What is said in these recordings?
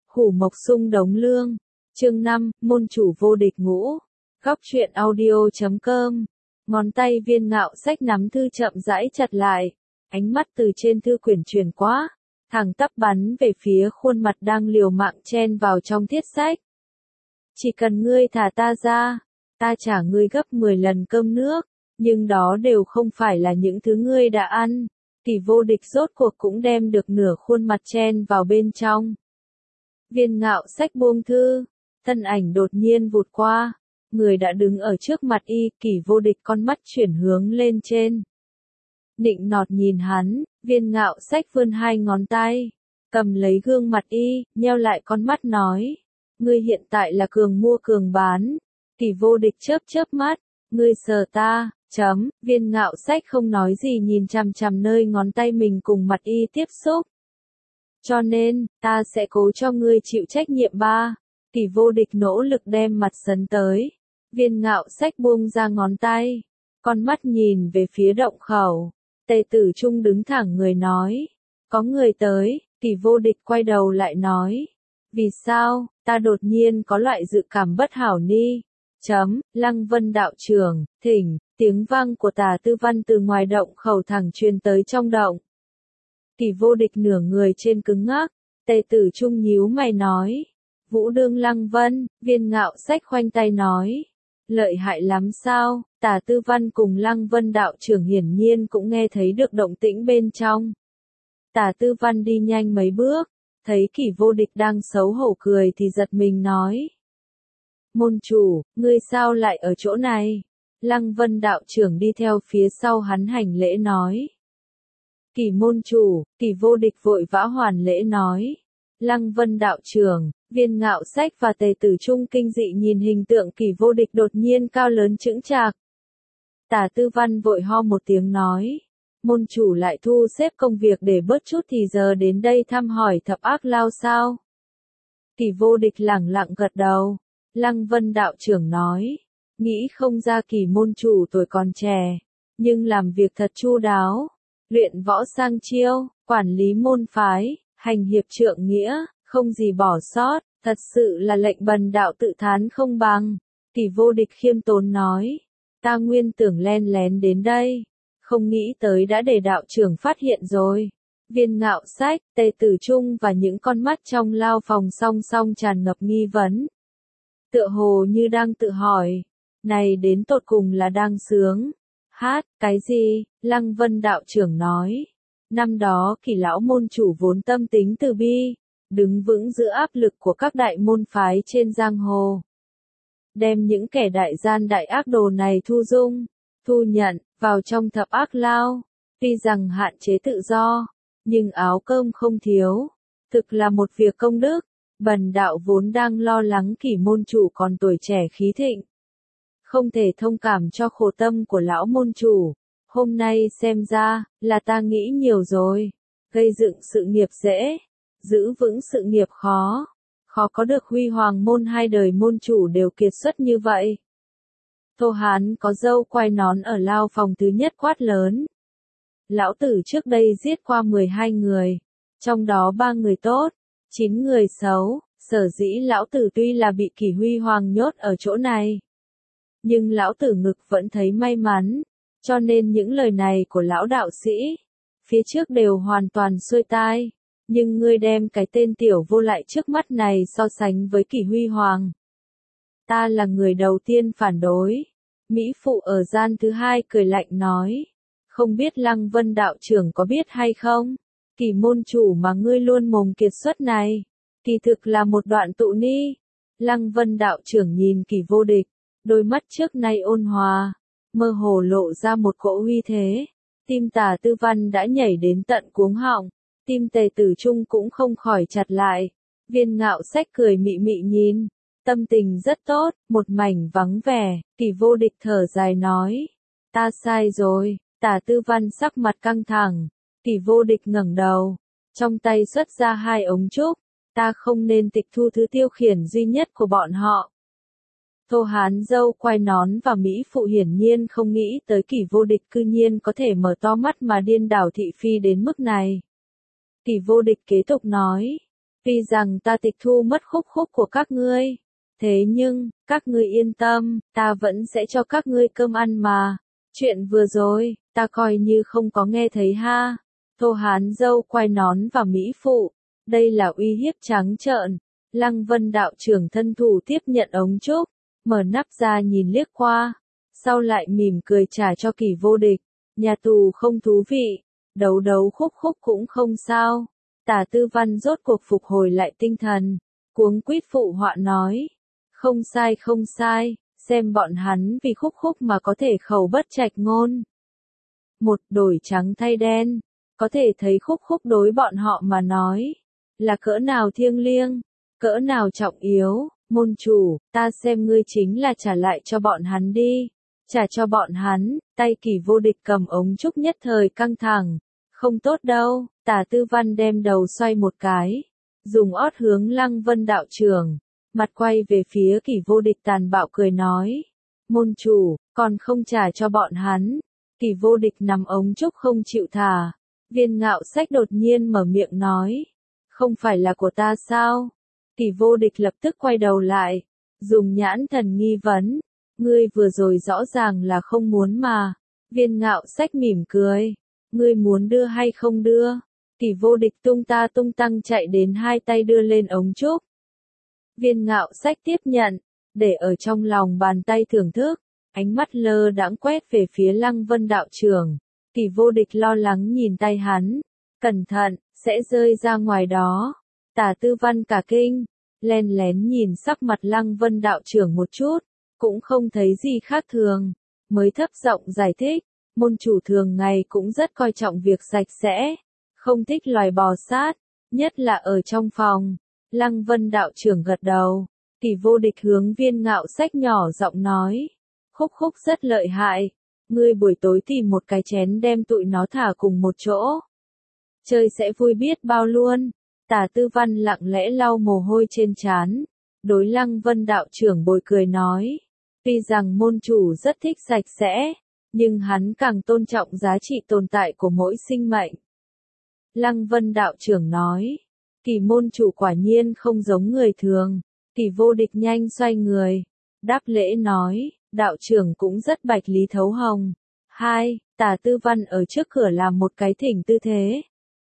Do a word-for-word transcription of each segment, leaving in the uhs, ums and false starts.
Hủ Mộc Sung Đống Lương. Chương năm, môn chủ vô địch ngũ. Góc truyện audio chấm com. Ngón tay Viên Ngạo Sách nắm thư chậm rãi chặt lại, ánh mắt từ trên thư quyển chuyển qua, thẳng tắp bắn về phía khuôn mặt đang liều mạng chen vào trong thiết sách. Chỉ cần ngươi thả ta ra, ta trả ngươi gấp mười lần cơm nước, nhưng đó đều không phải là những thứ ngươi đã ăn. Thì vô địch rốt cuộc cũng đem được nửa khuôn mặt chen vào bên trong. Viên Ngạo Sách buông thư, thân ảnh đột nhiên vụt qua, người đã đứng ở trước mặt y. Kỷ Vô Địch con mắt chuyển hướng lên trên, nịnh nọt nhìn hắn. Viên Ngạo Sách vươn hai ngón tay, cầm lấy gương mặt y, nheo lại con mắt nói, ngươi hiện tại là cường mua cường bán. Kỷ Vô Địch chớp chớp mắt, ngươi sờ ta, chấm. Viên Ngạo Sách không nói gì nhìn chằm chằm nơi ngón tay mình cùng mặt y tiếp xúc. Cho nên, ta sẽ cố cho ngươi chịu trách nhiệm ba. Kỷ Vô Địch nỗ lực đem mặt sấn tới. Viên Ngạo Sách buông ra ngón tay, con mắt nhìn về phía động khẩu. Tề Tử Trung đứng thẳng người nói, có người tới. Kỷ Vô Địch quay đầu lại nói, vì sao, ta đột nhiên có loại dự cảm bất hảo ni. Chấm, Lăng Vân đạo trưởng, thỉnh. Tiếng vang của Tả Tư Văn từ ngoài động khẩu thẳng truyền tới trong động. Kỷ Vô Địch nửa người trên cứng ngắc. Tề Tử Trung nhíu mày nói, Vũ đương Lăng Vân. Viên Ngạo Sách khoanh tay nói, lợi hại lắm sao? Tả Tư Văn cùng Lăng Vân đạo trưởng hiển nhiên cũng nghe thấy được động tĩnh bên trong. Tả Tư Văn đi nhanh mấy bước, thấy Kỷ Vô Địch đang xấu hổ cười thì giật mình nói, môn chủ, ngươi sao lại ở chỗ này? Lăng Vân đạo trưởng đi theo phía sau hắn hành lễ nói, Kỷ môn chủ. Kỷ Vô Địch vội vã hoàn lễ nói, Lăng Vân đạo trưởng. Viên Ngạo Sách và Tề Tử Trung kinh dị nhìn hình tượng Kỷ Vô Địch đột nhiên cao lớn chững chạc. Tả Tư Văn vội ho một tiếng nói, môn chủ lại thu xếp công việc để bớt chút thì giờ đến đây thăm hỏi Thập Ác Lao sao? Kỷ Vô Địch lẳng lặng gật đầu. Lăng Vân đạo trưởng nói, nghĩ không ra Kỷ môn chủ tuổi còn trẻ, nhưng làm việc thật chu đáo, luyện võ sang chiêu, quản lý môn phái, hành hiệp trượng nghĩa, không gì bỏ sót, thật sự là lệnh bần đạo tự thán không bằng. Kỷ Vô Địch khiêm tốn nói, ta nguyên tưởng len lén đến đây, không nghĩ tới đã để đạo trưởng phát hiện rồi. Viên Ngạo Sách, Tề Tử Trung và những con mắt trong lao phòng song song tràn ngập nghi vấn. Tựa hồ như đang tự hỏi, này đến tột cùng là đang sướng hát cái gì? Lăng Vân đạo trưởng nói, năm đó Kỷ lão môn chủ vốn tâm tính từ bi, đứng vững giữa áp lực của các đại môn phái trên giang hồ, đem những kẻ đại gian đại ác đồ này thu dung, thu nhận vào trong Thập Ác Lao. Tuy rằng hạn chế tự do, nhưng áo cơm không thiếu, thực là một việc công đức. Bần đạo vốn đang lo lắng Kỷ môn chủ còn tuổi trẻ khí thịnh, không thể thông cảm cho khổ tâm của lão môn chủ. Hôm nay xem ra, là ta nghĩ nhiều rồi. Gây dựng sự nghiệp dễ, giữ vững sự nghiệp khó. Khó có được huy hoàng môn hai đời môn chủ đều kiệt xuất như vậy. Thô Hán có râu quai nón ở lao phòng thứ nhất quát lớn, lão tử trước đây giết qua mười hai người, trong đó ba người tốt, chín người xấu. Sở dĩ lão tử tuy là bị Kỷ huy hoàng nhốt ở chỗ này, nhưng lão tử ngực vẫn thấy may mắn, cho nên những lời này của lão đạo sĩ phía trước đều hoàn toàn xuôi tai. Nhưng ngươi đem cái tên tiểu vô lại trước mắt này so sánh với Kỷ huy hoàng, ta là người đầu tiên phản đối. Mỹ phụ ở gian thứ hai cười lạnh nói, không biết Lăng Vân đạo trưởng có biết hay không, Kỷ môn chủ mà ngươi luôn mồm kiệt xuất này, kỳ thực là một đoạn tụ ni. Lăng Vân đạo trưởng nhìn Kỷ Vô Địch, đôi mắt trước nay ôn hòa, mơ hồ lộ ra một cỗ uy thế. Tim Tả Tư Văn đã nhảy đến tận cuống họng, tim Tề Tử Trung cũng không khỏi chặt lại. Viên Ngạo Sách cười mị mị nhìn, tâm tình rất tốt, một mảnh vắng vẻ. Kỷ Vô Địch thở dài nói, ta sai rồi. Tả Tư Văn sắc mặt căng thẳng. Kỷ Vô Địch ngẩng đầu, trong tay xuất ra hai ống trúc, ta không nên tịch thu thứ tiêu khiển duy nhất của bọn họ. Thô Hán râu quai nón và Mỹ phụ hiển nhiên không nghĩ tới Kỷ Vô Địch cư nhiên có thể mở to mắt mà điên đảo thị phi đến mức này. Kỷ Vô Địch kế tục nói, Tuy rằng ta tịch thu mất khúc khúc của các ngươi, thế nhưng, các ngươi yên tâm, ta vẫn sẽ cho các ngươi cơm ăn mà. Chuyện vừa rồi, ta coi như không có nghe thấy ha. Thô Hán dâu quay nón vào Mỹ Phụ, đây là uy hiếp trắng trợn. Lăng Vân đạo trưởng thân thủ tiếp nhận ống trúc, mở nắp ra nhìn liếc qua, sau lại mỉm cười trả cho Kỳ Vô Địch. Nhà tù không thú vị, đấu đấu khúc khúc cũng không sao. Tả Tư Văn rốt cuộc phục hồi lại tinh thần, cuống quýt phụ họa nói. Không sai không sai, xem bọn hắn vì khúc khúc mà có thể khẩu bất trạch ngôn. Một đổi trắng thay đen, có thể thấy khúc khúc đối bọn họ mà nói, là cỡ nào thiêng liêng, cỡ nào trọng yếu. Môn chủ, ta xem ngươi chính là trả lại cho bọn hắn đi. Trả cho bọn hắn, tay Kỳ Vô Địch cầm ống trúc nhất thời căng thẳng. Không tốt đâu, Tả Tư Văn đem đầu xoay một cái, dùng ót hướng Lăng Vân đạo trưởng, mặt quay về phía Kỳ Vô Địch tàn bạo cười nói. Môn chủ, còn không trả cho bọn hắn. Kỳ Vô Địch nắm ống trúc không chịu thả. Viên Ngạo Sách đột nhiên mở miệng nói. Không phải là của ta sao? Kỳ Vô Địch lập tức quay đầu lại, dùng nhãn thần nghi vấn. Ngươi vừa rồi rõ ràng là không muốn mà. Viên Ngạo Sách mỉm cười. Ngươi muốn đưa hay không đưa? Kỳ Vô Địch tung ta tung tăng chạy đến hai tay đưa lên ống trúc. Viên Ngạo Sách tiếp nhận, để ở trong lòng bàn tay thưởng thức, ánh mắt lơ đãng quét về phía Lăng Vân đạo trưởng. Kỳ Vô Địch lo lắng nhìn tay hắn, cẩn thận, sẽ rơi ra ngoài đó. Tả Tư Văn cả kinh, len lén nhìn sắc mặt Lăng Vân đạo trưởng một chút, cũng không thấy gì khác thường, mới thấp giọng giải thích, môn chủ thường ngày cũng rất coi trọng việc sạch sẽ, không thích loài bò sát, nhất là ở trong phòng. Lăng Vân đạo trưởng gật đầu, Kỳ Vô Địch hướng Viên Ngạo Sách nhỏ giọng nói, khúc khúc rất lợi hại, ngươi buổi tối tìm một cái chén đem tụi nó thả cùng một chỗ. Chơi sẽ vui biết bao luôn. Tả Tư Văn lặng lẽ lau mồ hôi trên trán, đối Lăng Vân đạo trưởng bồi cười nói, tuy rằng môn chủ rất thích sạch sẽ, nhưng hắn càng tôn trọng giá trị tồn tại của mỗi sinh mệnh. Lăng Vân đạo trưởng nói, Kỳ môn chủ quả nhiên không giống người thường. Kỳ Vô Địch nhanh xoay người, đáp lễ nói, đạo trưởng cũng rất bạch lý thấu hồng. Hai, Tả Tư Văn ở trước cửa làm một cái thỉnh tư thế.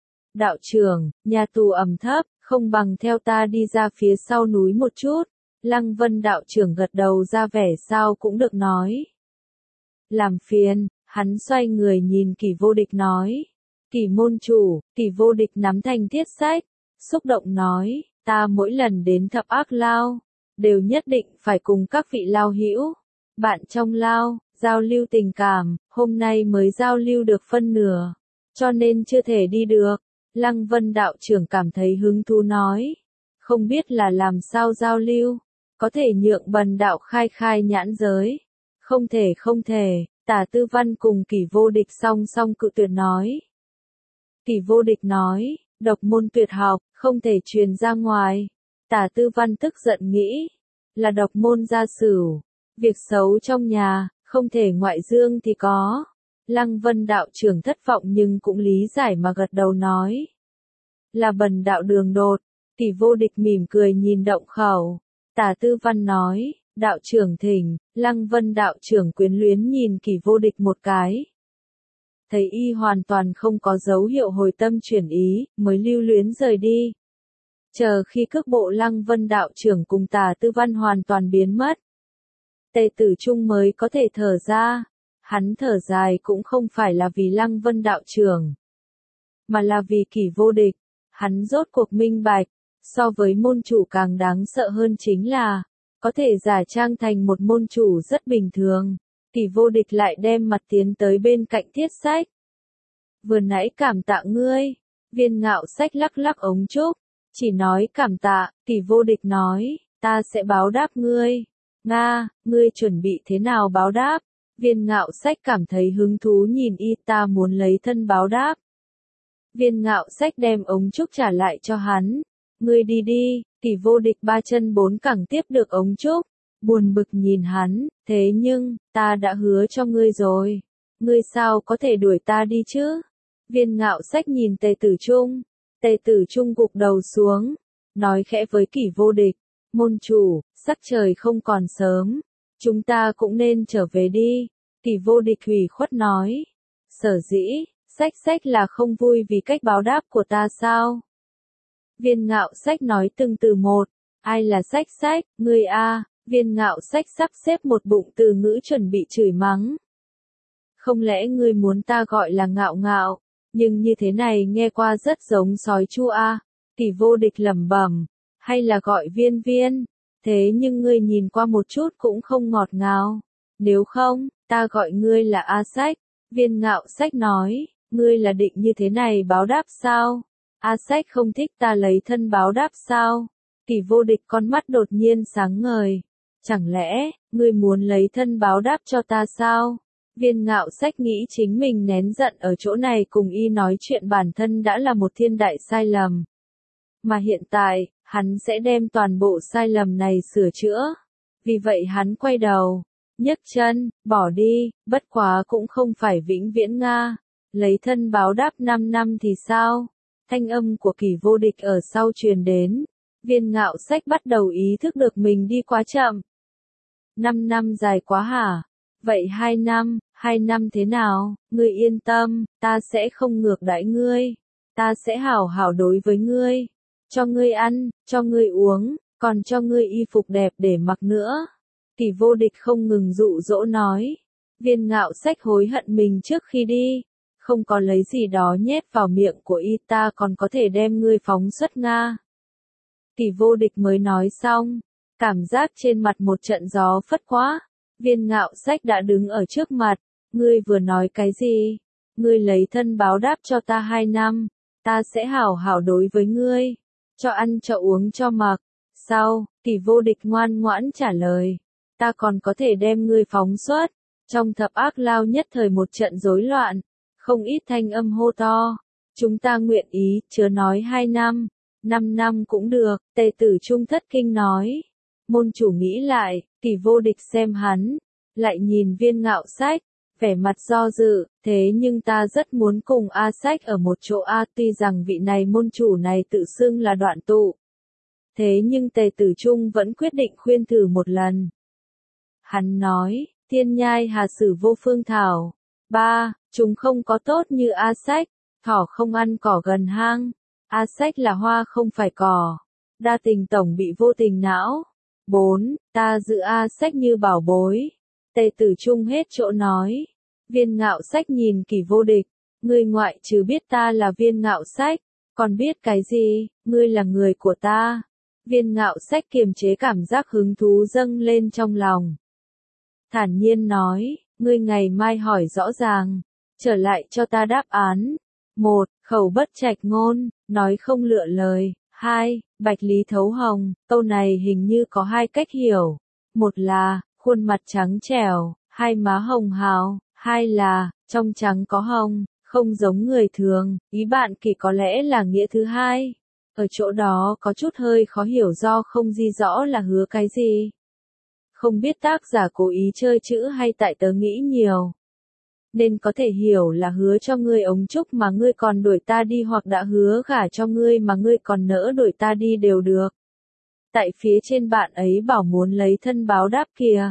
Đạo trưởng, nhà tù ẩm thấp, không bằng theo ta đi ra phía sau núi một chút. Lăng Vân đạo trưởng gật đầu ra vẻ sao cũng được nói. Làm phiền, hắn xoay người nhìn Kỳ Vô Địch nói. Kỳ môn chủ, Kỳ Vô Địch nắm thành thiết sách, xúc động nói, ta mỗi lần đến Thập Ác Lao, đều nhất định phải cùng các vị lao hữu, bạn trong lao, giao lưu tình cảm, hôm nay mới giao lưu được phân nửa, cho nên chưa thể đi được. Lăng Vân đạo trưởng cảm thấy hứng thú nói, không biết là làm sao giao lưu, có thể nhượng Bần đạo khai khai nhãn giới. Không thể không thể, Tả Tư Văn cùng Kỳ Vô Địch song song cự tuyệt nói. Kỳ Vô Địch nói, độc môn tuyệt học, không thể truyền ra ngoài. Tả Tư Văn tức giận nghĩ, là độc môn gia sửu, việc xấu trong nhà, không thể ngoại dương thì có. Lăng Vân đạo trưởng thất vọng nhưng cũng lý giải mà gật đầu nói. Là Bần đạo đường đột. Kỳ Vô Địch mỉm cười nhìn động khẩu. Tả Tư Văn nói, đạo trưởng thỉnh. Lăng Vân đạo trưởng quyến luyến nhìn Kỳ Vô Địch một cái. Thấy y hoàn toàn không có dấu hiệu hồi tâm chuyển ý, mới lưu luyến rời đi. Chờ khi cước bộ Lăng Vân đạo trưởng cùng Tả Tư Văn hoàn toàn biến mất, Tề Tử Trung mới có thể thở ra. Hắn thở dài cũng không phải là vì Lăng Vân đạo trưởng, mà là vì Kỳ Vô Địch. Hắn rốt cuộc minh bạch, so với môn chủ càng đáng sợ hơn chính là, có thể giả trang thành một môn chủ rất bình thường. Kỳ Vô Địch lại đem mặt tiến tới bên cạnh thiết sách. Vừa nãy cảm tạ ngươi. Viên Ngạo Sách lắc lắc ống trúc, chỉ nói cảm tạ. Kỳ Vô Địch nói, ta sẽ báo đáp ngươi. Nga, ngươi chuẩn bị thế nào báo đáp? Viên Ngạo Sách cảm thấy hứng thú nhìn y, ta muốn lấy thân báo đáp. Viên Ngạo Sách đem ống trúc trả lại cho hắn. Ngươi đi đi. Kỳ Vô Địch ba chân bốn cẳng tiếp được ống trúc, buồn bực nhìn hắn, thế nhưng, ta đã hứa cho ngươi rồi. Ngươi sao có thể đuổi ta đi chứ? Viên Ngạo Sách nhìn Tề Tử Trung. Tề Tử Trung gục đầu xuống, nói khẽ với Kỷ Vô Địch, môn chủ, sắc trời không còn sớm, chúng ta cũng nên trở về đi. Kỷ Vô Địch ủy khuất nói, sở dĩ, Sách Sách là không vui vì cách báo đáp của ta sao? Viên Ngạo Sách nói từng từ một, ai là Sách Sách, ngươi a? Viên Ngạo Sách sắp xếp một bụng từ ngữ chuẩn bị chửi mắng. Không lẽ ngươi muốn ta gọi là Ngạo Ngạo, nhưng như thế này nghe qua rất giống sói chu a? Kỷ Vô Địch lẩm bẩm, hay là gọi Viên Viên, thế nhưng ngươi nhìn qua một chút cũng không ngọt ngào. Nếu không, ta gọi ngươi là A Sách. Viên Ngạo Sách nói, ngươi là định như thế này báo đáp sao? A Sách không thích ta lấy thân báo đáp sao? Kỷ Vô Địch con mắt đột nhiên sáng ngời. Chẳng lẽ, ngươi muốn lấy thân báo đáp cho ta sao? Viên Ngạo Sách nghĩ chính mình nén giận ở chỗ này cùng y nói chuyện bản thân đã là một thiên đại sai lầm. Mà hiện tại, hắn sẽ đem toàn bộ sai lầm này sửa chữa. Vì vậy hắn quay đầu, nhấc chân, bỏ đi, bất quá cũng không phải vĩnh viễn Nga. Lấy thân báo đáp năm năm thì sao? Thanh âm của Kỷ Vô Địch ở sau truyền đến. Viên Ngạo Sách bắt đầu ý thức được mình đi quá chậm. Năm năm dài quá hả? Vậy hai năm, hai năm thế nào? Ngươi yên tâm, ta sẽ không ngược đãi ngươi. Ta sẽ hảo hảo đối với ngươi. Cho ngươi ăn, cho ngươi uống, còn cho ngươi y phục đẹp để mặc nữa. Kỷ Vô Địch không ngừng dụ dỗ nói. Viên Ngạo Sách hối hận mình trước khi đi. Không có lấy gì đó nhét vào miệng của y, ta còn có thể đem ngươi phóng xuất Nga. Kỷ Vô Địch mới nói xong. Cảm giác trên mặt một trận gió phất quá. Viên Ngạo Sách đã đứng ở trước mặt. Ngươi vừa nói cái gì? Ngươi lấy thân báo đáp cho ta hai năm. Ta sẽ hảo hảo đối với ngươi. Cho ăn cho uống cho mặc. Sau, Kỷ Vô Địch ngoan ngoãn trả lời. Ta còn có thể đem ngươi phóng xuất. Trong thập ác lao nhất thời một trận rối loạn. Không ít thanh âm hô to. Chúng ta nguyện ý, chớ nói hai năm. Năm năm cũng được, Tề Tử Trung thất kinh nói. Môn chủ nghĩ lại, Kỷ Vô Địch xem hắn. Lại nhìn Viên Ngạo Sách. Vẻ mặt do dự, thế nhưng ta rất muốn cùng A Sách ở một chỗ A, tuy rằng vị này môn chủ này tự xưng là đoạn tụ. Thế nhưng Tề Tử Trung vẫn quyết định khuyên thử một lần. Hắn nói, thiên nhai hà sử vô phương thảo. Ba, chúng không có tốt như A Sách. Thỏ không ăn cỏ gần hang. A Sách là hoa không phải cỏ. Đa tình tổng bị vô tình não. Bốn, ta giữ A Sách như bảo bối. Tề Tử Trung hết chỗ nói. Viên Ngạo Sách nhìn Kỷ Vô Địch. Ngươi ngoại trừ biết ta là Viên Ngạo Sách, còn biết cái gì? Ngươi là người của ta. Viên Ngạo Sách kiềm chế cảm giác hứng thú dâng lên trong lòng. Thản nhiên nói, ngươi ngày mai hỏi rõ ràng. Trở lại cho ta đáp án. Một, khẩu bất trạch ngôn, nói không lựa lời. Hai, bạch lý thấu hồng. Câu này hình như có hai cách hiểu. Một là, khuôn mặt trắng trẻo, hai má hồng hào. Hai là, trong trắng có hồng, không giống người thường. Ý bạn Kỷ có lẽ là nghĩa thứ hai. Ở chỗ đó có chút hơi khó hiểu do không ghi rõ là hứa cái gì. Không biết tác giả cố ý chơi chữ hay tại tớ nghĩ nhiều. Nên có thể hiểu là hứa cho ngươi ống trúc mà ngươi còn đuổi ta đi, hoặc đã hứa gả cho ngươi mà ngươi còn nỡ đuổi ta đi đều được. Tại phía trên bạn ấy bảo muốn lấy thân báo đáp kìa.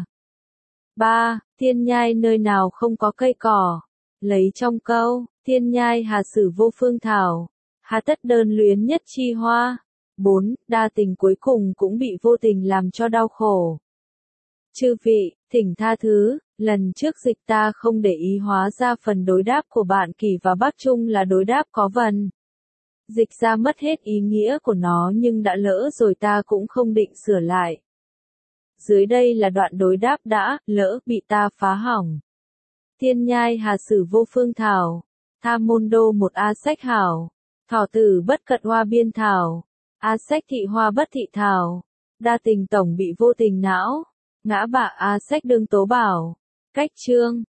Ba, thiên nhai nơi nào không có cây cỏ. Lấy trong câu, thiên nhai hà sử vô phương thảo. Hà tất đơn luyến nhất chi hoa. Bốn, đa tình cuối cùng cũng bị vô tình làm cho đau khổ. Chư vị, thỉnh tha thứ, lần trước dịch ta không để ý, hóa ra phần đối đáp của bạn Kỷ và Bác Trung là đối đáp có vần. Dịch ra mất hết ý nghĩa của nó nhưng đã lỡ rồi, ta cũng không định sửa lại. Dưới đây là đoạn đối đáp đã, lỡ, bị ta phá hỏng. Thiên nhai hà sử vô phương thảo. Tha môn đô một A Sách hảo. Thỏ tử bất cật hoa biên thảo. A Sách thị hoa bất thị thảo. Đa tình tổng bị vô tình não. Ngã bạ A Sách đương tố bảo. Cách chương.